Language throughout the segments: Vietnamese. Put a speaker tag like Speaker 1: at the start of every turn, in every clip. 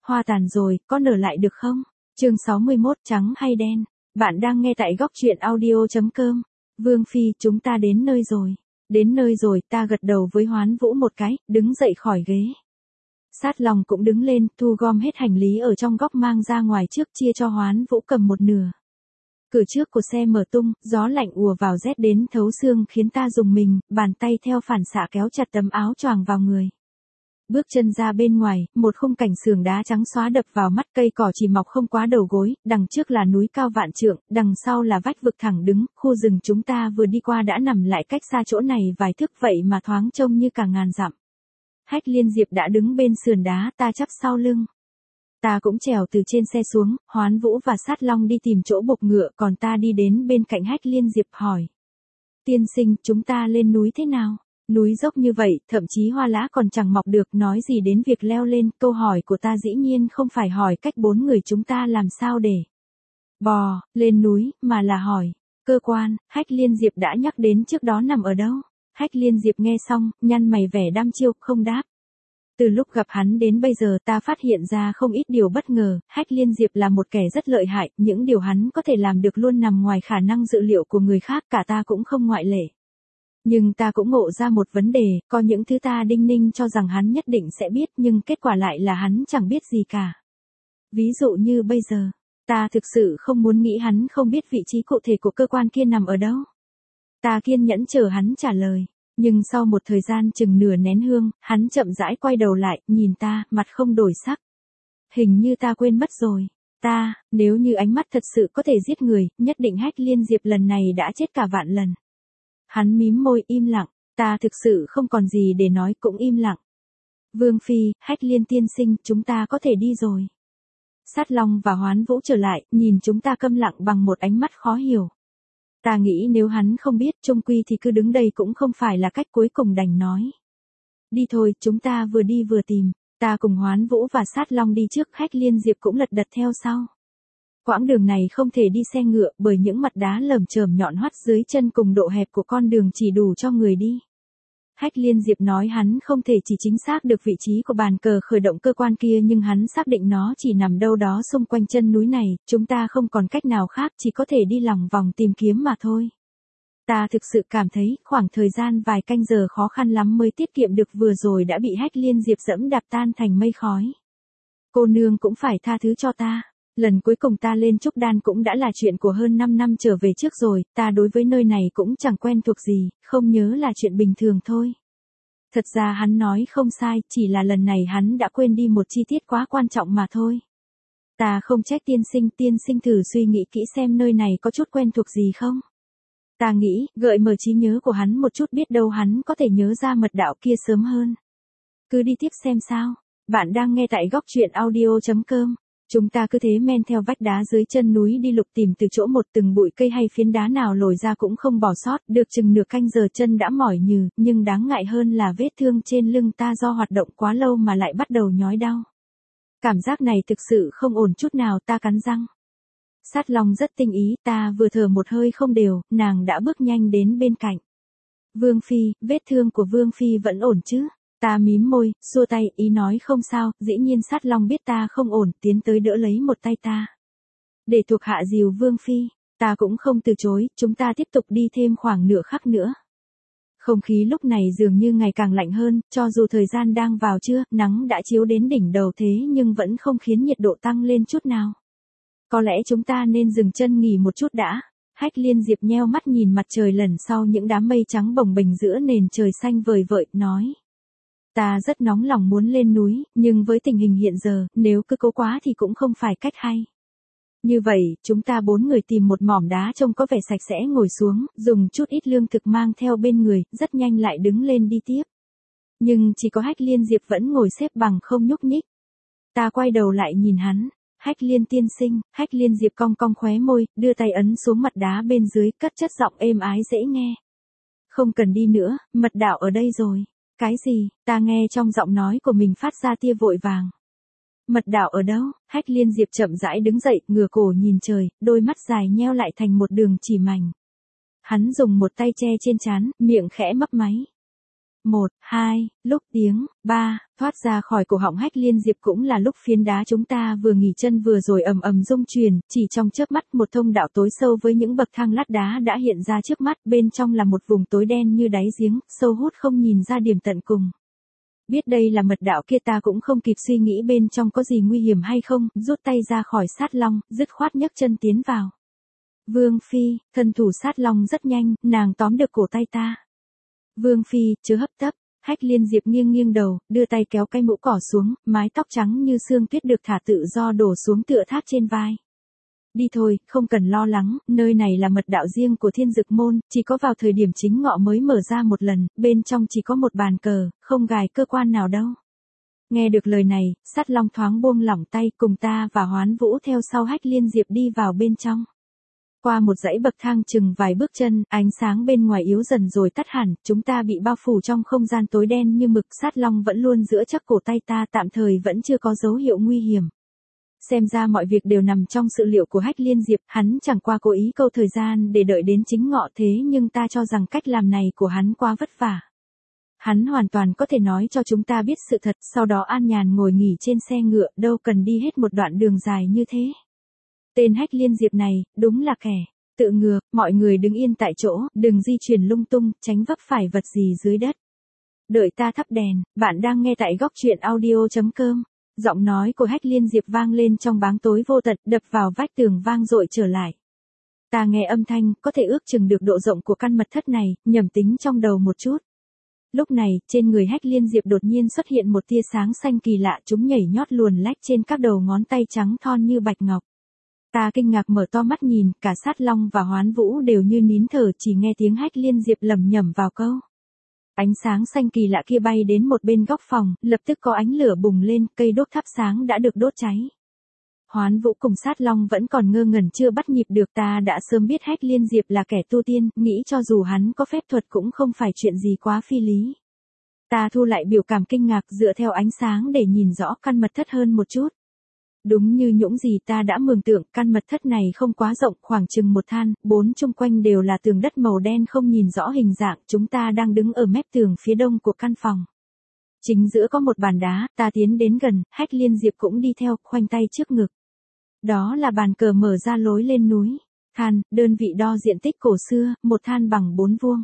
Speaker 1: Hoa tàn rồi, có nở lại được không? Chương 61, trắng hay đen? Bạn đang nghe tại góc truyện audio.com. Vương Phi, chúng ta đến nơi rồi. Đến nơi rồi, ta gật đầu với Hoán Vũ một cái, đứng dậy khỏi ghế. Sát Long cũng đứng lên, thu gom hết hành lý ở trong góc mang ra ngoài trước, chia cho Hoán Vũ cầm một nửa. Cửa trước của xe mở tung, gió lạnh ùa vào rét đến thấu xương khiến ta rùng mình, bàn tay theo phản xạ kéo chặt tấm áo choàng vào người. Bước chân ra bên ngoài, một khung cảnh sườn đá trắng xóa đập vào mắt, cây cỏ chỉ mọc không quá đầu gối, đằng trước là núi cao vạn trượng, đằng sau là vách vực thẳng đứng, khu rừng chúng ta vừa đi qua đã nằm lại cách xa chỗ này vài thước vậy mà thoáng trông như cả ngàn dặm. Hách Liên Diệp đã đứng bên sườn đá, ta chắp sau lưng. Ta cũng trèo từ trên xe xuống, Hoán Vũ và Sát Long đi tìm chỗ buộc ngựa, còn ta đi đến bên cạnh Hách Liên Diệp hỏi. Tiên sinh, chúng ta lên núi thế nào? Núi dốc như vậy, thậm chí hoa lá còn chẳng mọc được, nói gì đến việc leo lên. Câu hỏi của ta dĩ nhiên không phải hỏi cách bốn người chúng ta làm sao để bò lên núi, mà là hỏi cơ quan Hách Liên Diệp đã nhắc đến trước đó nằm ở đâu. Hách Liên Diệp nghe xong, nhăn mày vẻ đăm chiêu, không đáp. Từ lúc gặp hắn đến bây giờ ta phát hiện ra không ít điều bất ngờ. Hách Liên Diệp là một kẻ rất lợi hại, những điều hắn có thể làm được luôn nằm ngoài khả năng dự liệu của người khác, cả ta cũng không ngoại lệ. Nhưng ta cũng ngộ ra một vấn đề, có những thứ ta đinh ninh cho rằng hắn nhất định sẽ biết, nhưng kết quả lại là hắn chẳng biết gì cả. Ví dụ như bây giờ, ta thực sự không muốn nghĩ hắn không biết vị trí cụ thể của cơ quan kia nằm ở đâu. Ta kiên nhẫn chờ hắn trả lời, nhưng sau một thời gian chừng nửa nén hương, hắn chậm rãi quay đầu lại, nhìn ta, mặt không đổi sắc. Hình như ta quên mất rồi. Nếu như ánh mắt thật sự có thể giết người, nhất định Hách Liên Diệp lần này đã chết cả vạn lần. Hắn mím môi im lặng, ta thực sự không còn gì để nói, cũng im lặng. Vương Phi, Hách Liên tiên sinh, chúng ta có thể đi rồi. Sát Long và Hoán Vũ trở lại, nhìn chúng ta câm lặng bằng một ánh mắt khó hiểu. Ta nghĩ nếu hắn không biết, chung quy thì cứ đứng đây cũng không phải là cách, cuối cùng đành nói. Đi thôi, chúng ta vừa đi vừa tìm. Ta cùng Hoán Vũ và Sát Long đi trước, Hách Liên Diệp cũng lật đật theo sau. Quãng đường này không thể đi xe ngựa, bởi những mặt đá lởm chởm nhọn hoắt dưới chân cùng độ hẹp của con đường chỉ đủ cho người đi. Hách Liên Diệp nói hắn không thể chỉ chính xác được vị trí của bàn cờ khởi động cơ quan kia, nhưng hắn xác định nó chỉ nằm đâu đó xung quanh chân núi này, chúng ta không còn cách nào khác, chỉ có thể đi lòng vòng tìm kiếm mà thôi. Ta thực sự cảm thấy khoảng thời gian vài canh giờ khó khăn lắm mới tiết kiệm được vừa rồi đã bị Hách Liên Diệp dẫm đạp tan thành mây khói. Cô nương cũng phải tha thứ cho ta. Lần cuối cùng ta lên Trúc Đan cũng đã là chuyện của hơn 5 năm trở về trước rồi, ta đối với nơi này cũng chẳng quen thuộc gì, không nhớ là chuyện bình thường thôi. Thật ra hắn nói không sai, chỉ là lần này hắn đã quên đi một chi tiết quá quan trọng mà thôi. Ta không trách tiên sinh thử suy nghĩ kỹ xem nơi này có chút quen thuộc gì không. Ta nghĩ, gợi mở trí nhớ của hắn một chút, biết đâu hắn có thể nhớ ra mật đạo kia sớm hơn. Cứ đi tiếp xem sao. Bạn đang nghe tại góc truyện audio.com. Chúng ta cứ thế men theo vách đá dưới chân núi đi lục tìm từ chỗ một, từng bụi cây hay phiến đá nào lồi ra cũng không bỏ sót, được chừng nửa canh giờ chân đã mỏi nhừ, nhưng đáng ngại hơn là vết thương trên lưng ta do hoạt động quá lâu mà lại bắt đầu nhói đau. Cảm giác này thực sự không ổn chút nào, ta cắn răng. Sát Long rất tinh ý, ta vừa thở một hơi không đều, nàng đã bước nhanh đến bên cạnh. Vương Phi, vết thương của Vương Phi vẫn ổn chứ? Ta mím môi, xua tay, ý nói không sao. Dĩ nhiên Sát Long biết ta không ổn, tiến tới đỡ lấy một tay ta. Để thuộc hạ dìu Vương Phi, ta cũng không từ chối, chúng ta tiếp tục đi thêm khoảng nửa khắc nữa. Không khí lúc này dường như ngày càng lạnh hơn, cho dù thời gian đang vào trưa, nắng đã chiếu đến đỉnh đầu thế nhưng vẫn không khiến nhiệt độ tăng lên chút nào. Có lẽ chúng ta nên dừng chân nghỉ một chút đã. Hách Liên Diệp nheo mắt nhìn mặt trời lần sau những đám mây trắng bồng bềnh giữa nền trời xanh vời vợi, nói. Ta rất nóng lòng muốn lên núi, nhưng với tình hình hiện giờ, nếu cứ cố quá thì cũng không phải cách hay. Như vậy, chúng ta 4 người tìm một mỏm đá trông có vẻ sạch sẽ ngồi xuống, dùng chút ít lương thực mang theo bên người, rất nhanh lại đứng lên đi tiếp. Nhưng chỉ có Hách Liên Diệp vẫn ngồi xếp bằng không nhúc nhích. Ta quay đầu lại nhìn hắn. Hách Liên tiên sinh. Hách Liên Diệp cong cong khóe môi, đưa tay ấn xuống mặt đá bên dưới, cất chất giọng êm ái dễ nghe. Không cần đi nữa, mật đạo ở đây rồi. Cái gì? Ta nghe trong giọng nói của mình phát ra tia vội vàng. Mật đạo ở đâu? Hách Liên Diệp chậm rãi đứng dậy, ngửa cổ nhìn trời, đôi mắt dài nheo lại thành một đường chỉ mảnh. Hắn dùng một tay che trên trán, miệng khẽ mấp máy. 1, 2, lúc tiếng, 3, thoát ra khỏi cổ họng Hách Liên Diệp cũng là lúc phiến đá chúng ta vừa nghỉ chân vừa rồi ầm ầm rung chuyển, chỉ trong chớp mắt một thông đạo tối sâu với những bậc thang lát đá đã hiện ra trước mắt, bên trong là một vùng tối đen như đáy giếng, sâu hút không nhìn ra điểm tận cùng. Biết đây là mật đạo kia ta cũng không kịp suy nghĩ bên trong có gì nguy hiểm hay không, rút tay ra khỏi sát long, dứt khoát nhấc chân tiến vào. Vương Phi, thân thủ sát long rất nhanh, nàng tóm được cổ tay ta. Vương Phi, chớ hấp tấp. Hách Liên Diệp nghiêng nghiêng đầu, đưa tay kéo cái mũ cỏ xuống, mái tóc trắng như sương tuyết được thả tự do đổ xuống tựa thác trên vai. Đi thôi, không cần lo lắng, nơi này là mật đạo riêng của Thiên Dực Môn, chỉ có vào thời điểm chính ngọ mới mở ra một lần, bên trong chỉ có một bàn cờ, không gài cơ quan nào đâu. Nghe được lời này, Sát Long thoáng buông lỏng tay cùng ta và Hoán Vũ theo sau Hách Liên Diệp đi vào bên trong. Qua một dãy bậc thang chừng vài bước chân, ánh sáng bên ngoài yếu dần rồi tắt hẳn, chúng ta bị bao phủ trong không gian tối đen như mực. Sát Long vẫn luôn giữ chắc cổ tay ta, tạm thời vẫn chưa có dấu hiệu nguy hiểm. Xem ra mọi việc đều nằm trong sự liệu của Hách Liên Diệp, hắn chẳng qua cố ý câu thời gian để đợi đến chính ngọ, thế nhưng ta cho rằng cách làm này của hắn quá vất vả. Hắn hoàn toàn có thể nói cho chúng ta biết sự thật, sau đó an nhàn ngồi nghỉ trên xe ngựa, đâu cần đi hết một đoạn đường dài như thế. Tên Hách Liên Diệp này, đúng là kẻ tự ngược, mọi người đứng yên tại chỗ, đừng di chuyển lung tung, tránh vấp phải vật gì dưới đất. Đợi ta thắp đèn, bạn đang nghe tại góc truyện audio.com. Giọng nói của Hách Liên Diệp vang lên trong bóng tối vô tận, đập vào vách tường vang dội trở lại. Ta nghe âm thanh, có thể ước chừng được độ rộng của căn mật thất này, nhẩm tính trong đầu một chút. Lúc này, trên người Hách Liên Diệp đột nhiên xuất hiện một tia sáng xanh kỳ lạ, chúng nhảy nhót luồn lách trên các đầu ngón tay trắng thon như bạch ngọc. Ta kinh ngạc mở to mắt nhìn, cả Sát Long và Hoán Vũ đều như nín thở, chỉ nghe tiếng Hách Liên Diệp lẩm nhẩm vào câu. Ánh sáng xanh kỳ lạ kia bay đến một bên góc phòng, lập tức có ánh lửa bùng lên, cây đốt thắp sáng đã được đốt cháy. Hoán Vũ cùng Sát Long vẫn còn ngơ ngẩn chưa bắt nhịp được, ta đã sớm biết Hách Liên Diệp là kẻ tu tiên, nghĩ cho dù hắn có phép thuật cũng không phải chuyện gì quá phi lý. Ta thu lại biểu cảm kinh ngạc dựa theo ánh sáng để nhìn rõ căn mật thất hơn một chút. Đúng như những gì ta đã mường tượng, căn mật thất này không quá rộng, khoảng chừng một than, bốn chung quanh đều là tường đất màu đen không nhìn rõ hình dạng, chúng ta đang đứng ở mép tường phía đông của căn phòng. Chính giữa có một bàn đá, ta tiến đến gần, Hách Liên Diệp cũng đi theo, khoanh tay trước ngực. Đó là bàn cờ mở ra lối lên núi. Than, đơn vị đo diện tích cổ xưa, một than bằng 4 vuông.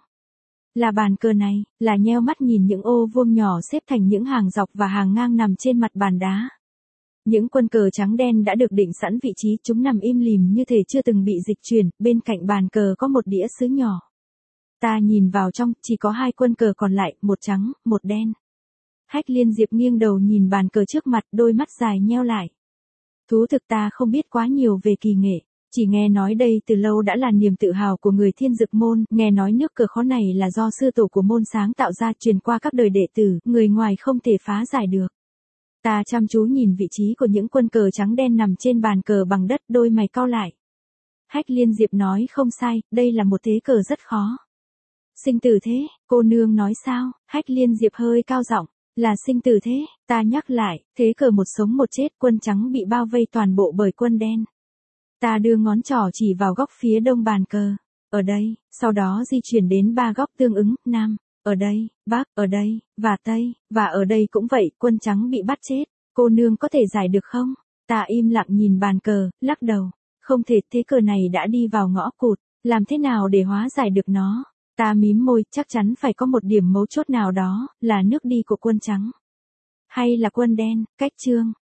Speaker 1: Là bàn cờ này, là nheo mắt nhìn những ô vuông nhỏ xếp thành những hàng dọc và hàng ngang nằm trên mặt bàn đá. Những quân cờ trắng đen đã được định sẵn vị trí, chúng nằm im lìm như thể chưa từng bị dịch chuyển, bên cạnh bàn cờ có một đĩa sứ nhỏ. Ta nhìn vào trong, chỉ có 2 quân cờ còn lại, một trắng, một đen. Hách Liên Diệp nghiêng đầu nhìn bàn cờ trước mặt, đôi mắt dài nheo lại. Thú thực ta không biết quá nhiều về kỳ nghệ, chỉ nghe nói đây từ lâu đã là niềm tự hào của người Thiên Dực Môn, nghe nói nước cờ khó này là do sư tổ của môn sáng tạo ra, truyền qua các đời đệ tử, người ngoài không thể phá giải được. Ta chăm chú nhìn vị trí của những quân cờ trắng đen nằm trên bàn cờ bằng đất, đôi mày cau lại. Hách Liên Diệp nói không sai, đây là một thế cờ rất khó. Sinh tử thế, cô nương nói sao? Hách Liên Diệp hơi cao giọng, là sinh tử thế, ta nhắc lại, thế cờ một sống một chết, quân trắng bị bao vây toàn bộ bởi quân đen. Ta đưa ngón trỏ chỉ vào góc phía đông bàn cờ, ở đây, sau đó di chuyển đến 3 góc tương ứng, nam. Ở đây, Bắc, ở đây, và Tây, và ở đây cũng vậy, quân trắng bị bắt chết, cô nương có thể giải được không? Ta im lặng nhìn bàn cờ, lắc đầu, không thể, thế cờ này đã đi vào ngõ cụt, làm thế nào để hóa giải được nó? Ta mím môi, chắc chắn phải có một điểm mấu chốt nào đó, là nước đi của quân trắng. Hay là quân đen, cách chương.